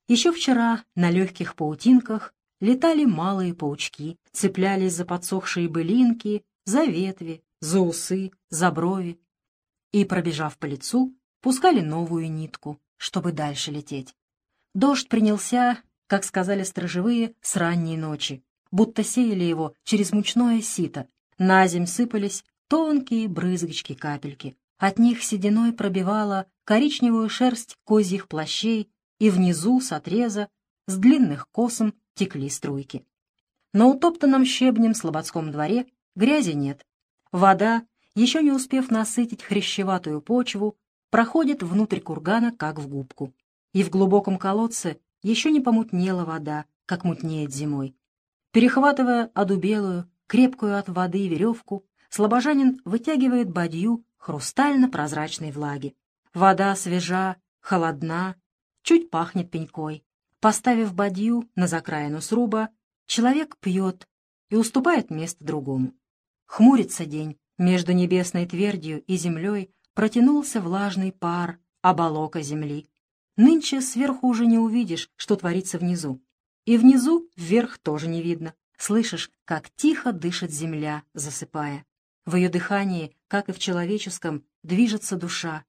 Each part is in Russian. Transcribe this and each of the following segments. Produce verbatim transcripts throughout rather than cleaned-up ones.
Еще вчера на легких паутинках летали малые паучки, цеплялись за подсохшие былинки, за ветви, за усы, за брови и, пробежав по лицу, пускали новую нитку, чтобы дальше лететь. Дождь принялся, как сказали сторожевые, с ранней ночи, будто сеяли его через мучное сито. На земь сыпались тонкие брызгочки-капельки. От них сединой пробивала коричневую шерсть козьих плащей, и внизу с отреза, с длинных косом, текли струйки. На утоптанном щебнем слободском дворе грязи нет. Вода, еще не успев насытить хрящеватую почву, проходит внутрь кургана, как в губку. И в глубоком колодце еще не помутнела вода, как мутнеет зимой. Перехватывая одубелую, крепкую от воды веревку, слобожанин вытягивает бадью хрустально-прозрачной влаги. Вода свежа, холодна, чуть пахнет пенькой. Поставив бадью на закраину сруба, человек пьет и уступает место другому. Хмурится день, между небесной твердью и землей протянулся влажный пар оболока земли. Нынче сверху уже не увидишь, что творится внизу. И внизу вверх тоже не видно. Слышишь, как тихо дышит земля, засыпая. В ее дыхании, как и в человеческом, движется душа.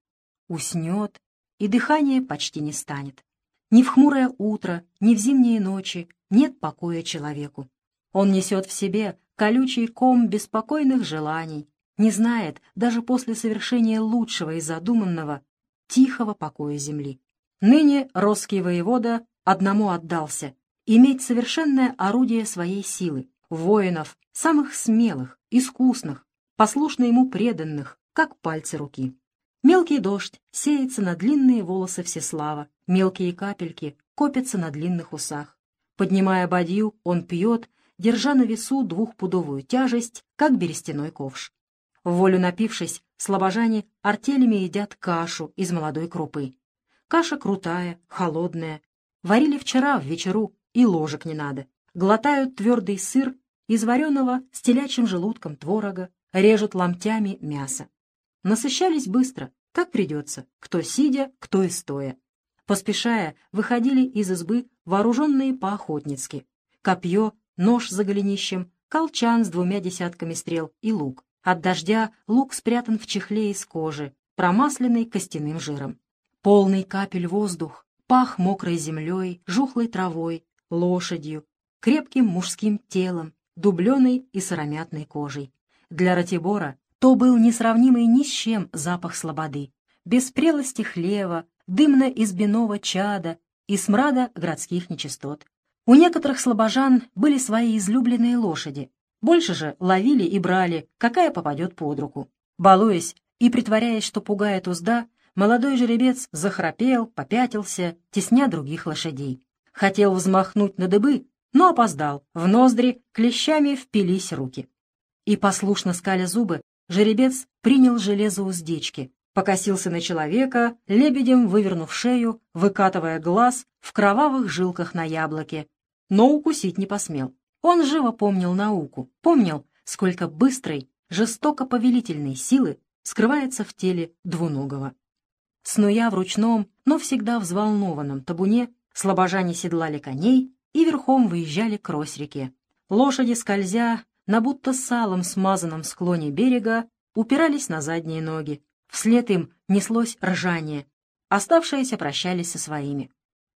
Уснет, и дыхание почти не станет. Ни в хмурое утро, ни в зимние ночи нет покоя человеку. Он несет в себе колючий ком беспокойных желаний, не знает, даже после совершения лучшего из задуманного, тихого покоя земли. Ныне росский воевода одному отдался — иметь совершенное орудие своей силы, воинов, самых смелых, искусных, послушно ему преданных, как пальцы руки. Мелкий дождь сеется на длинные волосы Всеслава, мелкие капельки копятся на длинных усах. Поднимая бадью, он пьет, держа на весу двухпудовую тяжесть, как берестяной ковш. В волю напившись, слобожане артелями едят кашу из молодой крупы. Каша крутая, холодная. Варили вчера в вечеру, и ложек не надо. Глотают твердый сыр из вареного с телячьим желудком творога, режут ломтями мясо. Насыщались быстро, как придется, кто сидя, кто и стоя. Поспешая, выходили из избы вооруженные по-охотницки. Копье, нож за голенищем, колчан с двумя десятками стрел и лук. От дождя лук спрятан в чехле из кожи, промасленный костяным жиром. Полный капель воздух пах мокрой землей, жухлой травой, лошадью, крепким мужским телом, дубленой и сыромятной кожей. Для Ратибора то был несравнимый ни с чем запах слободы, без прелости хлева, дымно-избиного чада и смрада городских нечистот. У некоторых слобожан были свои излюбленные лошади, больше же ловили и брали, какая попадет под руку. Балуясь и притворяясь, что пугает узда, молодой жеребец захрапел, попятился, тесня других лошадей. Хотел взмахнуть на дыбы, но опоздал, в ноздри клещами впились руки. И, послушно скаля зубы, жеребец принял железо уздечки, покосился на человека, лебедем вывернув шею, выкатывая глаз в кровавых жилках на яблоке, но укусить не посмел. Он живо помнил науку, помнил, сколько быстрой, жестоко-повелительной силы скрывается в теле двуногого. Снуя в ручном, но всегда взволнованном табуне, слобожане седлали коней и верхом выезжали к Рось-реке. Лошади, скользя на будто салом смазанном склоне берега, упирались на задние ноги. Вслед им неслось ржание. Оставшиеся прощались со своими.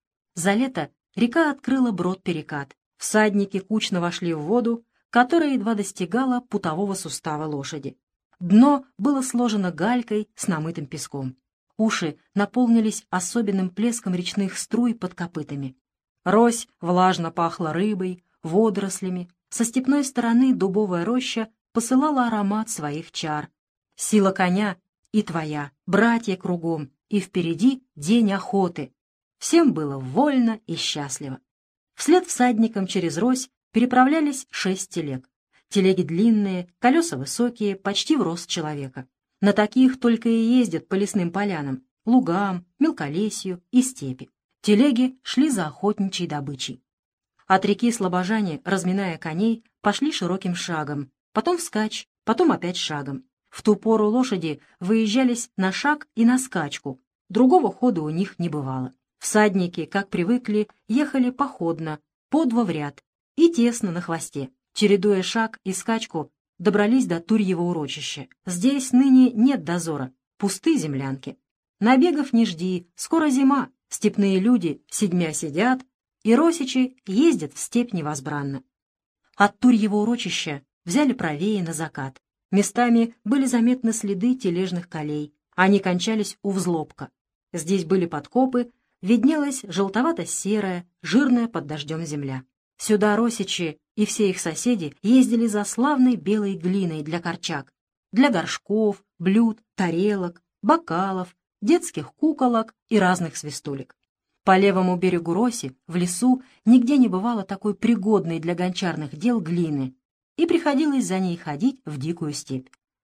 За лето река открыла брод-перекат. Всадники кучно вошли в воду, которая едва достигала путового сустава лошади. Дно было сложено галькой с намытым песком. Уши наполнились особенным плеском речных струй под копытами. Рось влажно пахла рыбой, водорослями. Со степной стороны дубовая роща посылала аромат своих чар. Сила коня и твоя, братья кругом, и впереди день охоты. Всем было вольно и счастливо. Вслед всадникам через Рось переправлялись шесть телег. Телеги длинные, колеса высокие, почти в рост человека. На таких только и ездят по лесным полянам, лугам, мелколесью и степи. Телеги шли за охотничьей добычей. От реки слобожане, разминая коней, пошли широким шагом, потом вскачь, потом опять шагом. В ту пору лошади выезжались на шаг и на скачку, другого хода у них не бывало. Всадники, как привыкли, ехали походно, по два в ряд, и тесно на хвосте. Чередуя шаг и скачку, добрались до Турьего урочища. Здесь ныне нет дозора, пусты землянки. Набегов не жди, скоро зима, степные люди седьмя сидят, и росичи ездят в степь невозбранно. От Турьего урочища взяли правее на закат. Местами были заметны следы тележных колей. Они кончались у Взлобка. Здесь были подкопы, виднелась желтовато-серая, жирная под дождем земля. Сюда росичи и все их соседи ездили за славной белой глиной для корчак, для горшков, блюд, тарелок, бокалов, детских куколок и разных свистулек. По левому берегу Роси, в лесу, нигде не бывало такой пригодной для гончарных дел глины, и приходилось за ней ходить в дикую степь.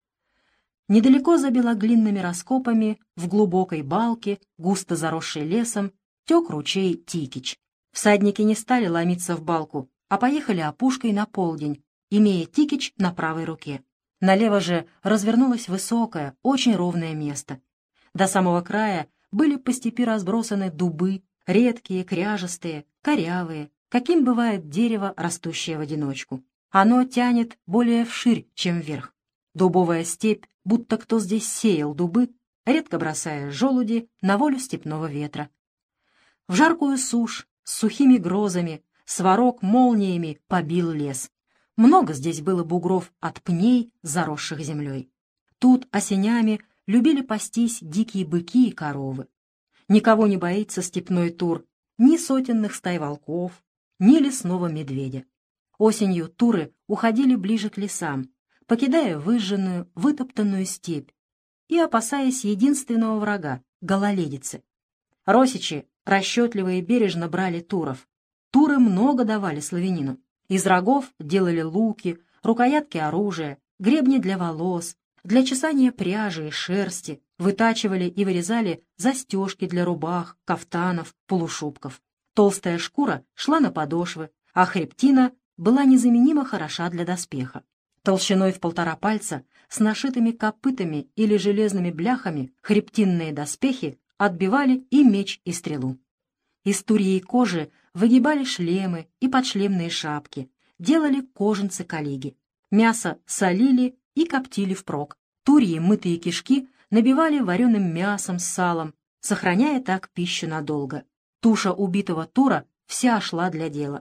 Недалеко за белоглинными раскопами, в глубокой балке, густо заросшей лесом, тек ручей Тикич. Всадники не стали ломиться в балку, а поехали опушкой на полдень, имея Тикич на правой руке. Налево же развернулось высокое, очень ровное место. До самого края были по степи разбросаны дубы, редкие, кряжестые, корявые, каким бывает дерево, растущее в одиночку. Оно тянет более вширь, чем вверх. Дубовая степь, будто кто здесь сеял дубы, редко бросая желуди на волю степного ветра. В жаркую сушь, с сухими грозами, сварог молниями побил лес. Много здесь было бугров от пней, заросших землей. Тут осенями любили пастись дикие быки и коровы. Никого не боится степной Тур, ни сотенных стай волков, ни лесного медведя. Осенью туры уходили ближе к лесам, покидая выжженную, вытоптанную степь и опасаясь единственного врага — гололедицы. Росичи расчетливо и бережно брали туров. Туры много давали славянину. Из рогов делали луки, рукоятки оружия, гребни для волос, для чесания пряжи и шерсти, вытачивали и вырезали застежки для рубах, кафтанов, полушубков. Толстая шкура шла на подошвы, а хребтина была незаменимо хороша для доспеха. Толщиной в полтора пальца, с нашитыми копытами или железными бляхами, хребтинные доспехи отбивали и меч, и стрелу. Из турьей кожи выгибали шлемы и подшлемные шапки, делали кожанцы-калиги. Мясо солили и коптили впрок. Турьи мытые кишки набивали вареным мясом с салом, сохраняя так пищу надолго. Туша убитого тура вся шла для дела.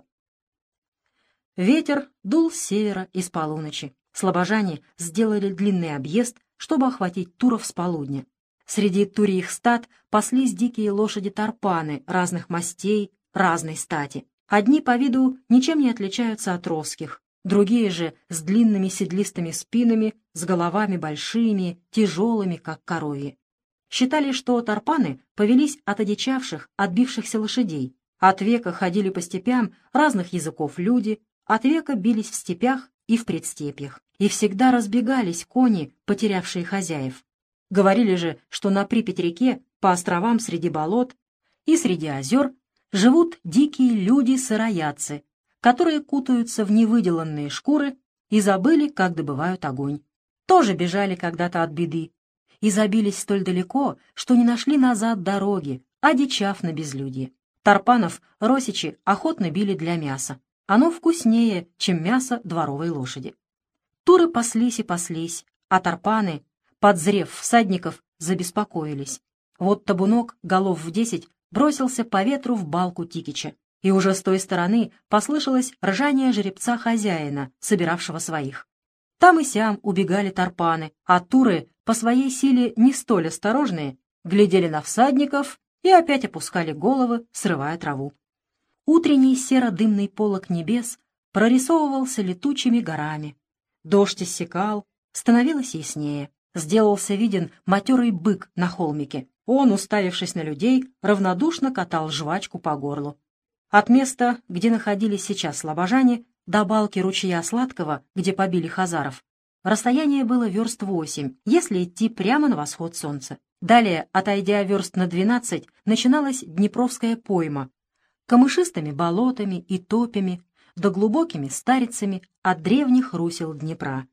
Ветер дул с севера и с полуночи. Слобожане сделали длинный объезд, чтобы охватить туров с полудня. Среди турьих стад паслись дикие лошади-тарпаны разных мастей, разной стати. Одни по виду ничем не отличаются от росских, другие же с длинными седлистыми спинами, с головами большими, тяжелыми, как коровьи. Считали, что тарпаны повелись от одичавших, отбившихся лошадей. От века ходили по степям разных языков люди, от века бились в степях и в предстепьях. И всегда разбегались кони, потерявшие хозяев. Говорили же, что на Припять-реке, по островам среди болот и среди озер живут дикие люди-сыроядцы, которые кутаются в невыделанные шкуры и забыли, как добывают огонь. Тоже бежали когда-то от беды и забились столь далеко, что не нашли назад дороги, одичав на безлюдье. Тарпанов росичи охотно били для мяса. Оно вкуснее, чем мясо дворовой лошади. Туры паслись и паслись, а тарпаны, подзрев всадников, забеспокоились. Вот табунок, голов в десять, бросился по ветру в балку Тикича, и уже с той стороны послышалось ржание жеребца-хозяина, собиравшего своих. Там и сям убегали тарпаны, а туры, по своей силе не столь осторожные, глядели на всадников и опять опускали головы, срывая траву. Утренний серо-дымный полог небес прорисовывался летучими горами. Дождь иссякал, становилось яснее. Сделался виден матерый бык на холмике. Он, уставившись на людей, равнодушно катал жвачку по горлу. От места, где находились сейчас слобожане, до балки ручья Сладкого, где побили хазаров, расстояние было верст восемь, если идти прямо на восход солнца. Далее, отойдя верст на двенадцать, начиналась Днепровская пойма, камышистыми болотами и топями, да глубокими старицами от древних русел Днепра.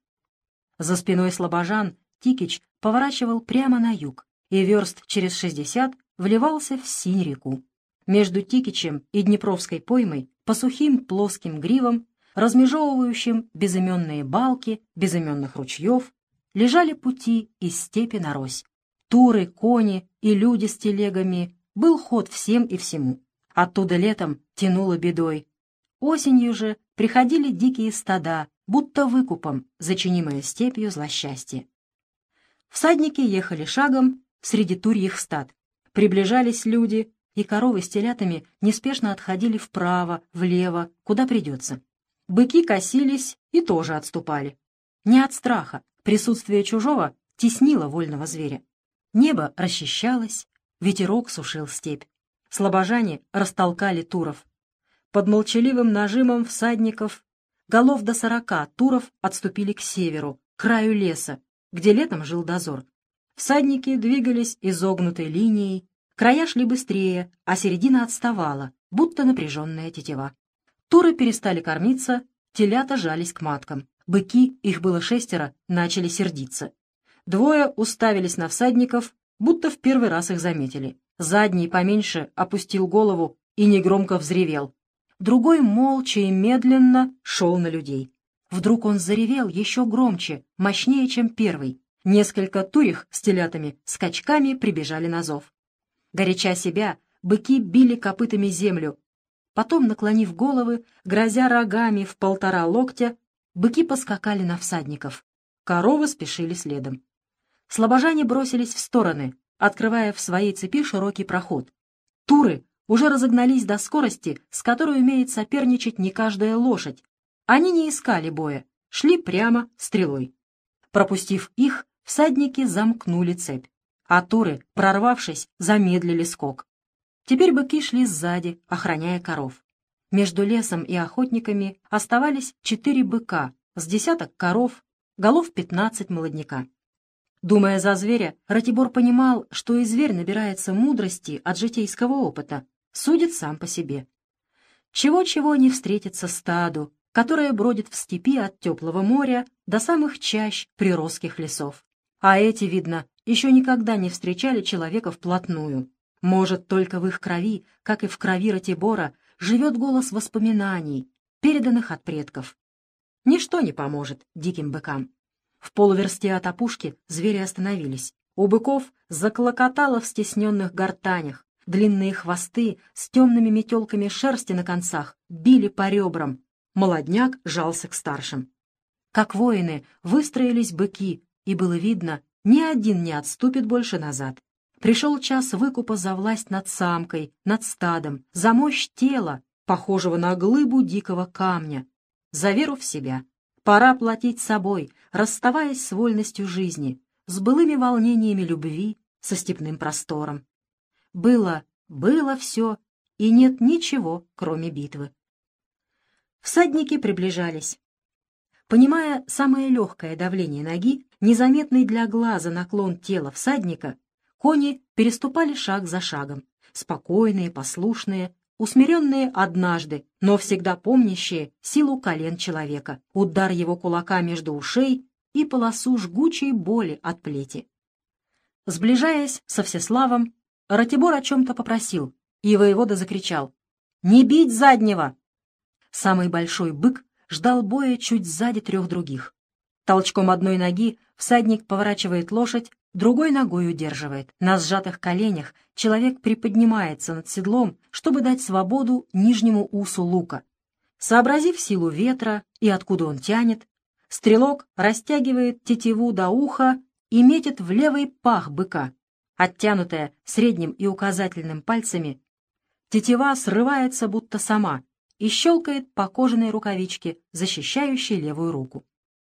За спиной слобожан Тикич поворачивал прямо на юг, и верст через шестьдесят вливался в Синь-реку. Между Тикичем и Днепровской поймой по сухим плоским гривам, размежевывающим безыменные балки безыменных ручьев, лежали пути из степи на Рось. Туры, кони и люди с телегами, был ход всем и всему. Оттуда летом тянуло бедой. Осенью же приходили дикие стада, будто выкупом, зачинимое степью злосчастье. Всадники ехали шагом среди турьих стад. Приближались люди, и коровы с телятами неспешно отходили вправо, влево, куда придется. Быки косились и тоже отступали. Не от страха, присутствие чужого теснило вольного зверя. Небо расчищалось, ветерок сушил степь. Слобожане растолкали туров. Под молчаливым нажимом всадников голов до сорока туров отступили к северу, к краю леса, где летом жил дозор. Всадники двигались изогнутой линией, края шли быстрее, а середина отставала, будто напряженная тетива. Туры перестали кормиться, телята жались к маткам. Быки, их было шестеро, начали сердиться. Двое уставились на всадников, будто в первый раз их заметили. Задний поменьше опустил голову и негромко взревел. Другой молча и медленно шел на людей. Вдруг он заревел еще громче, мощнее, чем первый. Несколько турих с телятами скачками прибежали на зов. Горяча себя, быки били копытами землю. Потом, наклонив головы, грозя рогами в полтора локтя, быки поскакали на всадников. Коровы спешили следом. Слобожане бросились в стороны, открывая в своей цепи широкий проход. Туры уже разогнались до скорости, с которой умеет соперничать не каждая лошадь. Они не искали боя, шли прямо стрелой. Пропустив их, всадники замкнули цепь, а туры, прорвавшись, замедлили скок. Теперь быки шли сзади, охраняя коров. Между лесом и охотниками оставались четыре быка, с десяток коров, голов пятнадцать молодняка. Думая за зверя, Ратибор понимал, что и зверь набирается мудрости от житейского опыта, судит сам по себе. Чего-чего не встретится стаду, которое бродит в степи от теплого моря до самых чащ приросских лесов. А эти, видно, еще никогда не встречали человека вплотную. Может, только в их крови, как и в крови Ратибора, живет голос воспоминаний, переданных от предков. Ничто не поможет диким быкам. В полуверсте от опушки звери остановились. У быков заклокотало в стесненных гортанях. Длинные хвосты с темными метелками шерсти на концах били по ребрам. Молодняк жался к старшим. Как воины выстроились быки, и было видно, ни один не отступит больше назад. Пришел час выкупа за власть над самкой, над стадом, за мощь тела, похожего на глыбу дикого камня, за веру в себя. Пора платить собой, расставаясь с вольностью жизни, с былыми волнениями любви, со степным простором. Было, было все, и нет ничего, кроме битвы. Всадники приближались. Понимая самое легкое давление ноги, незаметный для глаза наклон тела всадника, кони переступали шаг за шагом, спокойные, послушные, усмиренные однажды, но всегда помнящие силу колен человека, удар его кулака между ушей и полосу жгучей боли от плети. Сближаясь со Всеславом, Ратибор о чем-то попросил, и воевода закричал: «Не бить заднего!» Самый большой бык ждал боя чуть сзади трех других. Толчком одной ноги всадник поворачивает лошадь, другой ногой удерживает. На сжатых коленях человек приподнимается над седлом, чтобы дать свободу нижнему усу лука. Сообразив силу ветра и откуда он тянет, стрелок растягивает тетиву до уха и метит в левый пах быка. Оттянутая средним и указательным пальцами, тетива срывается будто сама и щелкает по кожаной рукавичке, защищающей левую руку.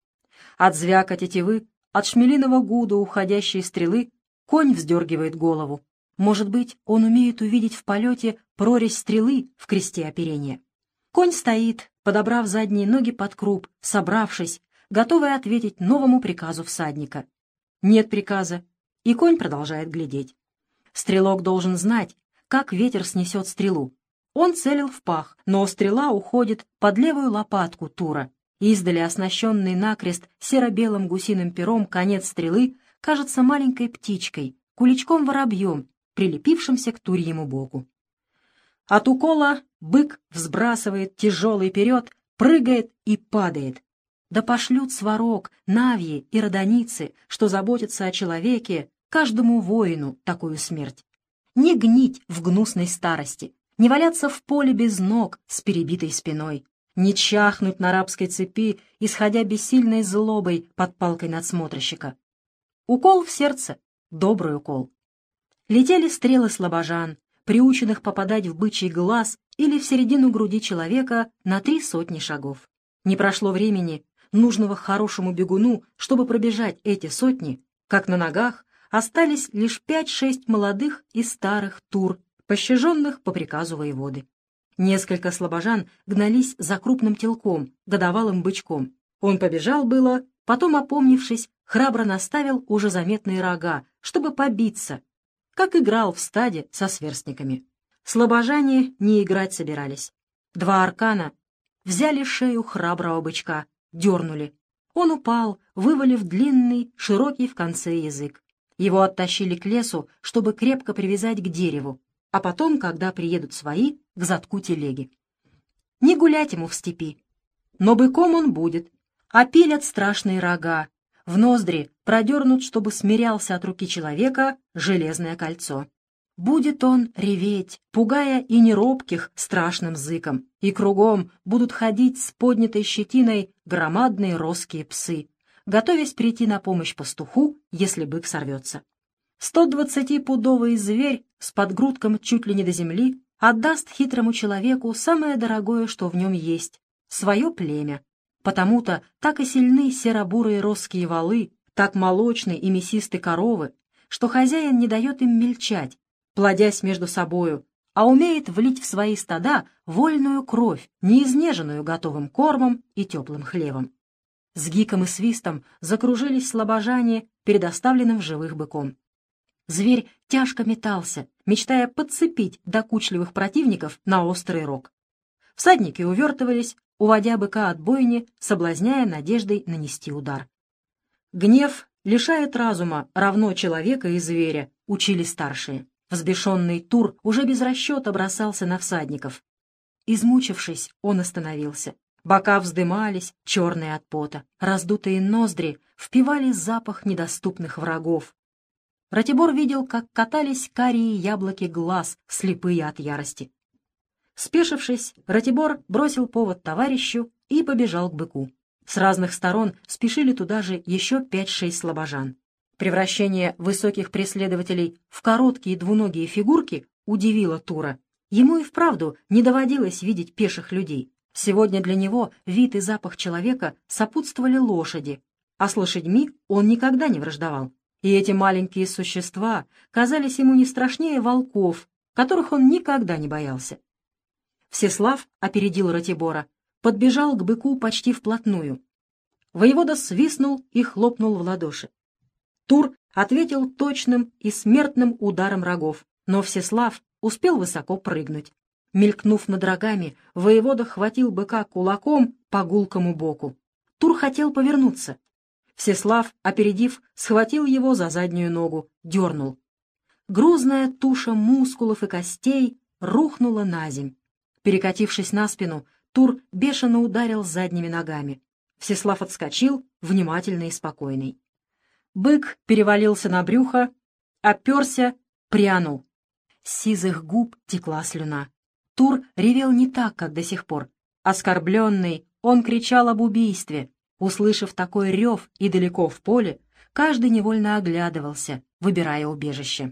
От звяка тетивы, от шмелиного гуда уходящей стрелы, конь вздергивает голову. Может быть, он умеет увидеть в полете прорезь стрелы в кресте оперения. Конь стоит, подобрав задние ноги под круп, собравшись, готовый ответить новому приказу всадника. Нет приказа, и конь продолжает глядеть. Стрелок должен знать, как ветер снесет стрелу. Он целил в пах, но стрела уходит под левую лопатку тура. Издали оснащенный накрест серо-белым гусиным пером конец стрелы кажется маленькой птичкой, куличком-воробьем, прилепившимся к турьему боку. От укола бык взбрасывает тяжелый вперед, прыгает и падает. Да пошлют сварог, навьи и родоницы, что заботятся о человеке, каждому воину такую смерть. Не гнить в гнусной старости, не валяться в поле без ног с перебитой спиной, не чахнуть на рабской цепи, исходя бессильной злобой под палкой надсмотрщика. Укол в сердце, добрый укол. Летели стрелы слабожан, приученных попадать в бычий глаз или в середину груди человека на три сотни шагов. Не прошло времени, нужного хорошему бегуну, чтобы пробежать эти сотни, как на ногах остались лишь пять-шесть молодых и старых тур, пощаженных по приказу воеводы. Несколько слабожан гнались за крупным телком, годовалым бычком. Он побежал было, потом, опомнившись, храбро наставил уже заметные рога, чтобы побиться, как играл в стаде со сверстниками. Слабожане не играть собирались. Два аркана взяли шею храброго бычка, дернули. Он упал, вывалив длинный, широкий в конце язык. Его оттащили к лесу, чтобы крепко привязать к дереву, а потом, когда приедут свои, к задку телеги. Не гулять ему в степи. Но быком он будет. Опилят страшные рога. В ноздри продернут, чтобы смирялся от руки человека, железное кольцо. Будет он реветь, пугая и неробких страшным зыком, и кругом будут ходить с поднятой щетиной громадные роские псы, готовясь прийти на помощь пастуху, если бык сорвется. сто двадцатипудовый зверь с подгрудком чуть ли не до земли отдаст хитрому человеку самое дорогое, что в нем есть — свое племя. Потому-то так и сильны серо-бурые росские валы, так молочны и мясисты коровы, что хозяин не дает им мельчать, плодясь между собою, а умеет влить в свои стада вольную кровь, неизнеженную готовым кормом и теплым хлебом. С гиком и свистом закружились слабожане перед оставленным в живых быком. Зверь тяжко метался, мечтая подцепить докучливых противников на острый рог. Всадники увертывались, уводя быка от бойни, соблазняя надеждой нанести удар. Гнев лишает разума равно человека и зверя, учили старшие. Взбешенный Тур уже без расчета бросался на всадников. Измучившись, он остановился. Бока вздымались, черные от пота. Раздутые ноздри впивали запах недоступных врагов. Ратибор видел, как катались карие яблоки глаз, слепые от ярости. Спешившись, Ратибор бросил повод товарищу и побежал к быку. С разных сторон спешили туда же еще пять-шесть слабожан. Превращение высоких преследователей в короткие двуногие фигурки удивило Тура. Ему и вправду не доводилось видеть пеших людей. Сегодня для него вид и запах человека сопутствовали лошади, а с лошадьми он никогда не враждовал. И эти маленькие существа казались ему не страшнее волков, которых он никогда не боялся. Всеслав опередил Ратибора, подбежал к быку почти вплотную. Воевода свистнул и хлопнул в ладоши. Тур ответил точным и смертным ударом рогов, но Всеслав успел высоко прыгнуть. Мелькнув над рогами, воевода хватил быка кулаком по гулкому боку. Тур хотел повернуться. Всеслав, опередив, схватил его за заднюю ногу, дернул. Грузная туша мускулов и костей рухнула на земь. Перекатившись на спину, Тур бешено ударил задними ногами. Всеслав отскочил, внимательный и спокойный. Бык перевалился на брюхо, оперся, прянул. С сизых губ текла слюна. Тур ревел не так, как до сих пор. Оскорбленный, он кричал об убийстве. Услышав такой рев и далеко в поле, каждый невольно оглядывался, выбирая убежище.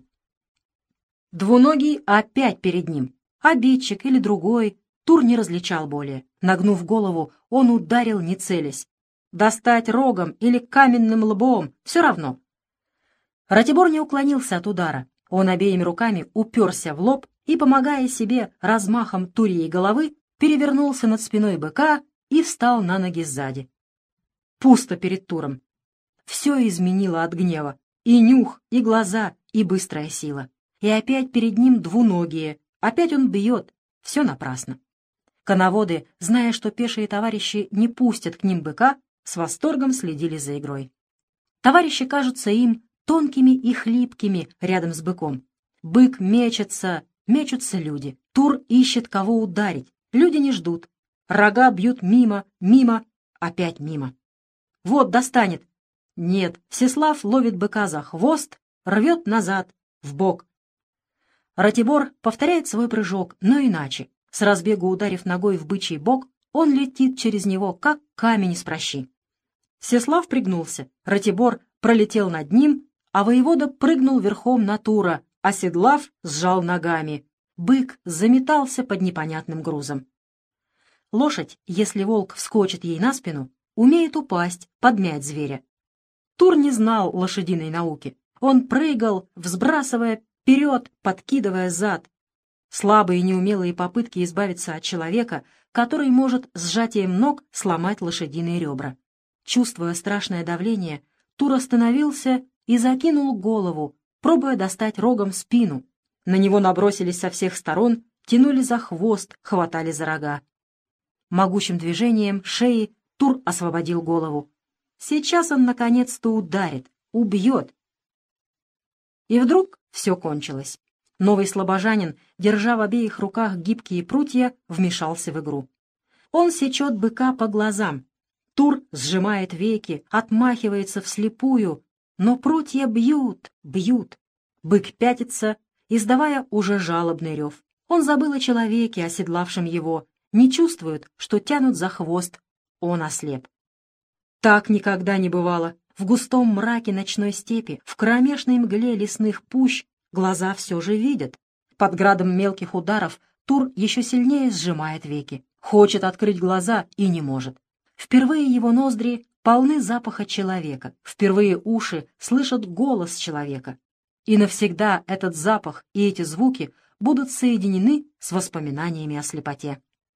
Двуногий опять перед ним. Обидчик или другой, Тур не различал более. Нагнув голову, он ударил, не целясь. Достать рогом или каменным лбом — все равно. Ратибор не уклонился от удара. Он обеими руками уперся в лоб и, помогая себе размахом турьей головы, перевернулся над спиной быка и встал на ноги сзади. Пусто перед Туром. Все изменило от гнева. И нюх, и глаза, и быстрая сила. И опять перед ним двуногие. Опять он бьет. Все напрасно. Коноводы, зная, что пешие товарищи не пустят к ним быка, с восторгом следили за игрой. Товарищи кажутся им тонкими и хлипкими рядом с быком. Бык мечется, мечутся люди. Тур ищет, кого ударить. Люди не ждут. Рога бьют мимо, мимо, опять мимо. Вот, достанет. Нет, Всеслав ловит быка за хвост, рвет назад, в бок. Ратибор повторяет свой прыжок, но иначе. С разбегу ударив ногой в бычий бок, он летит через него, как камень из пращи. Всеслав пригнулся. Ратибор пролетел над ним, а воевода прыгнул верхом на Тура, оседлав, сжал ногами. Бык заметался под непонятным грузом. Лошадь, если волк вскочит ей на спину, умеет упасть, подмять зверя. Тур не знал лошадиной науки. Он прыгал, взбрасывая вперед, подкидывая зад. Слабые и неумелые попытки избавиться от человека, который может сжатием ног сломать лошадиные ребра. Чувствуя страшное давление, Тур остановился и закинул голову, пробуя достать рогом спину. На него набросились со всех сторон, тянули за хвост, хватали за рога. Могучим движением шеи Тур освободил голову. Сейчас он наконец-то ударит, убьет. И вдруг все кончилось. Новый слобожанин, держа в обеих руках гибкие прутья, вмешался в игру. Он сечет быка по глазам. Тур сжимает веки, отмахивается вслепую, но прутья бьют, бьют. Бык пятится, издавая уже жалобный рев. Он забыл о человеке, оседлавшем его, не чувствует, что тянут за хвост. Он ослеп. Так никогда не бывало. В густом мраке ночной степи, в кромешной мгле лесных пущ глаза все же видят. Под градом мелких ударов Тур еще сильнее сжимает веки. Хочет открыть глаза и не может. Впервые его ноздри полны запаха человека. Впервые уши слышат голос человека. И навсегда этот запах и эти звуки будут соединены с воспоминаниями о слепоте.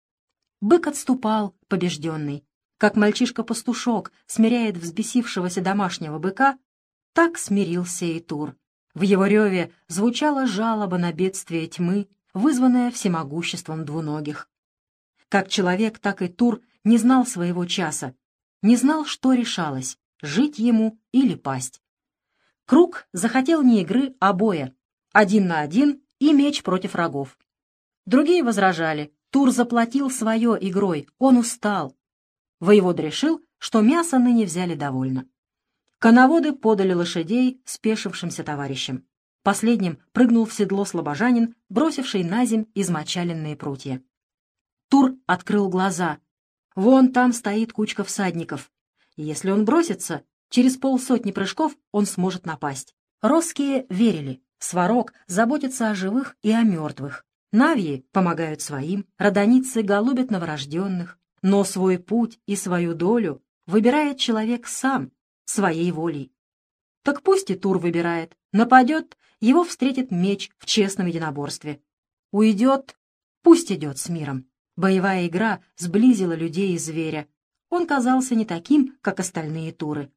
Бык отступал, побежденный. Как мальчишка-пастушок смиряет взбесившегося домашнего быка, так смирился и Тур. В его реве звучала жалоба на бедствие тьмы, вызванная всемогуществом двуногих. Как человек, так и Тур не знал своего часа, не знал, что решалось — жить ему или пасть. Круг захотел не игры, а боя, один на один и меч против рогов. Другие возражали, Тур заплатил свое игрой, он устал. Воевода решил, что мясо ныне взяли довольно. Коноводы подали лошадей спешившимся товарищам. Последним прыгнул в седло слобожанин, бросивший на земь измочаленные прутья. Тур открыл глаза. Вон там стоит кучка всадников. Если он бросится, через полсотни прыжков он сможет напасть. Росские верили. Сварог заботится о живых и о мертвых. Навьи помогают своим, родоницы голубят новорожденных. Но свой путь и свою долю выбирает человек сам, своей волей. Так пусть и Тур выбирает. Нападет, его встретит меч в честном единоборстве. Уйдет, пусть идет с миром. Боевая игра сблизила людей и зверя. Он казался не таким, как остальные Туры.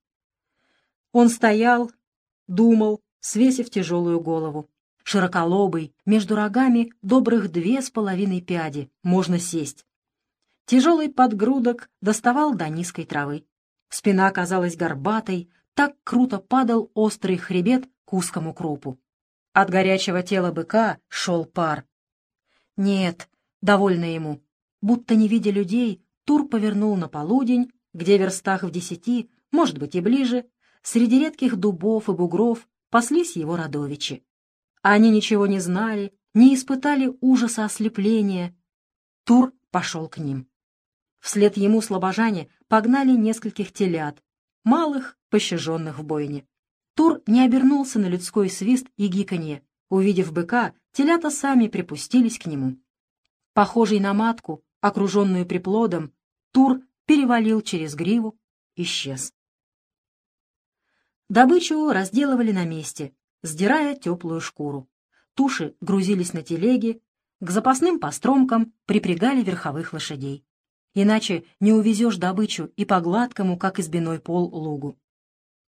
Он стоял, думал, свесив тяжелую голову. Широколобый, между рогами добрых две с половиной пяди, можно сесть. Тяжелый подгрудок доставал до низкой травы. Спина казалась горбатой, так круто падал острый хребет к узкому крупу. От горячего тела быка шел пар. Нет, довольно ему. Будто не видя людей, Тур повернул на полудень, где в верстах в десяти, может быть и ближе, среди редких дубов и бугров паслись его родовичи. Они ничего не знали, не испытали ужаса ослепления. Тур пошел к ним. Вслед ему слобожане погнали нескольких телят, малых, пощаженных в бойне. Тур не обернулся на людской свист и гиканье. Увидев быка, телята сами припустились к нему. Похожий на матку, окруженную приплодом, Тур перевалил через гриву, исчез. Добычу разделывали на месте, сдирая теплую шкуру. Туши грузились на телеги, к запасным постромкам припрягали верховых лошадей. Иначе не увезешь добычу и по гладкому, как избиной пол, лугу.